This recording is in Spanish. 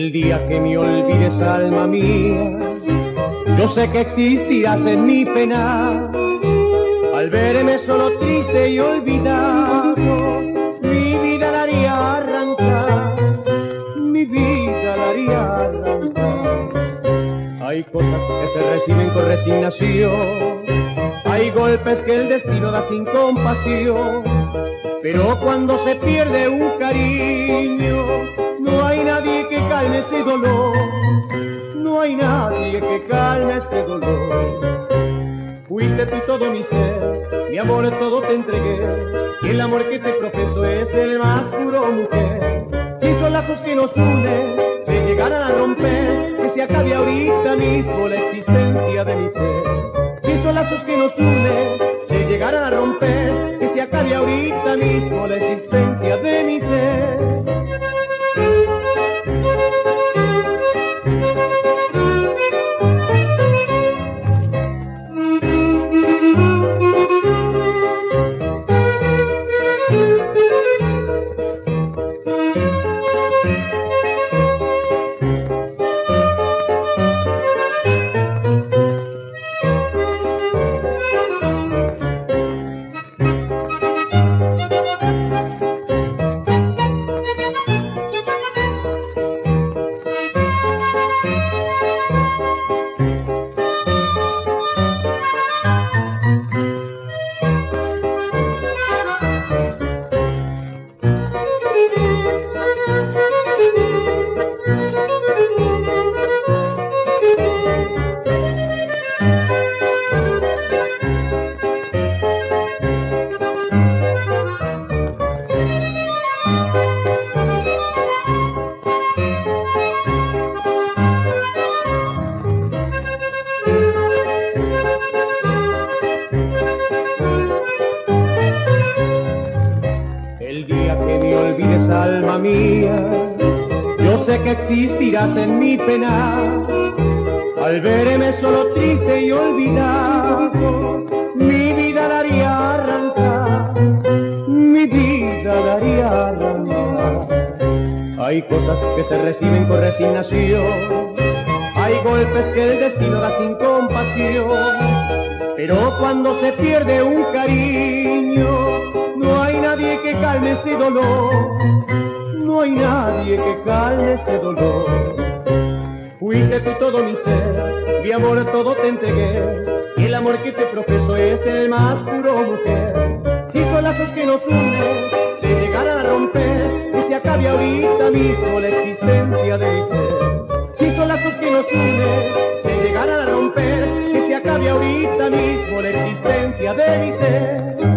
El día que me olvides, alma mía, yo sé que existirás en mi pena. Al verme solo, triste y olvidado, mi vida la haría arrancar, mi vida la haría arrancar. Hay cosas que se reciben con resignación, hay golpes que el destino da sin compasión, pero cuando se pierde un cariño, no hay nadie que calme ese dolor, no hay nadie que calme ese dolor. Fuiste tú todo mi ser, mi amor todo te entregué, y el amor que te profeso es el más puro, mujer. Si son lazos que nos unen, se llegaran a romper, que se acabe ahorita mismo la existencia de mi ser. Si son lazos que nos unen, se llegaran a romper, que se acabe ahorita mismo la existencia de mi ser. El día que me olvides, alma mía, yo sé que existirás en mi pena. Al verme solo, triste y olvidado, mi vida la haría arrancar, mi vida la haría arrancar. Hay cosas que se reciben con resignación, hay golpes que el destino da sin compasión, pero cuando se pierde un cariño, no hay nadie que calme ese dolor, no hay nadie que calme ese dolor. Fuiste tú todo mi ser, mi amor todo te entregué, y el amor que te profeso es el más puro, mujer. Si son lazos que nos unen, se llegaran a romper, que se acabe ahorita mismo la existencia de mi ser. Si son lazos que nos unen, se llegaran a romper, que se acabe ahorita mismo la existencia de mi ser.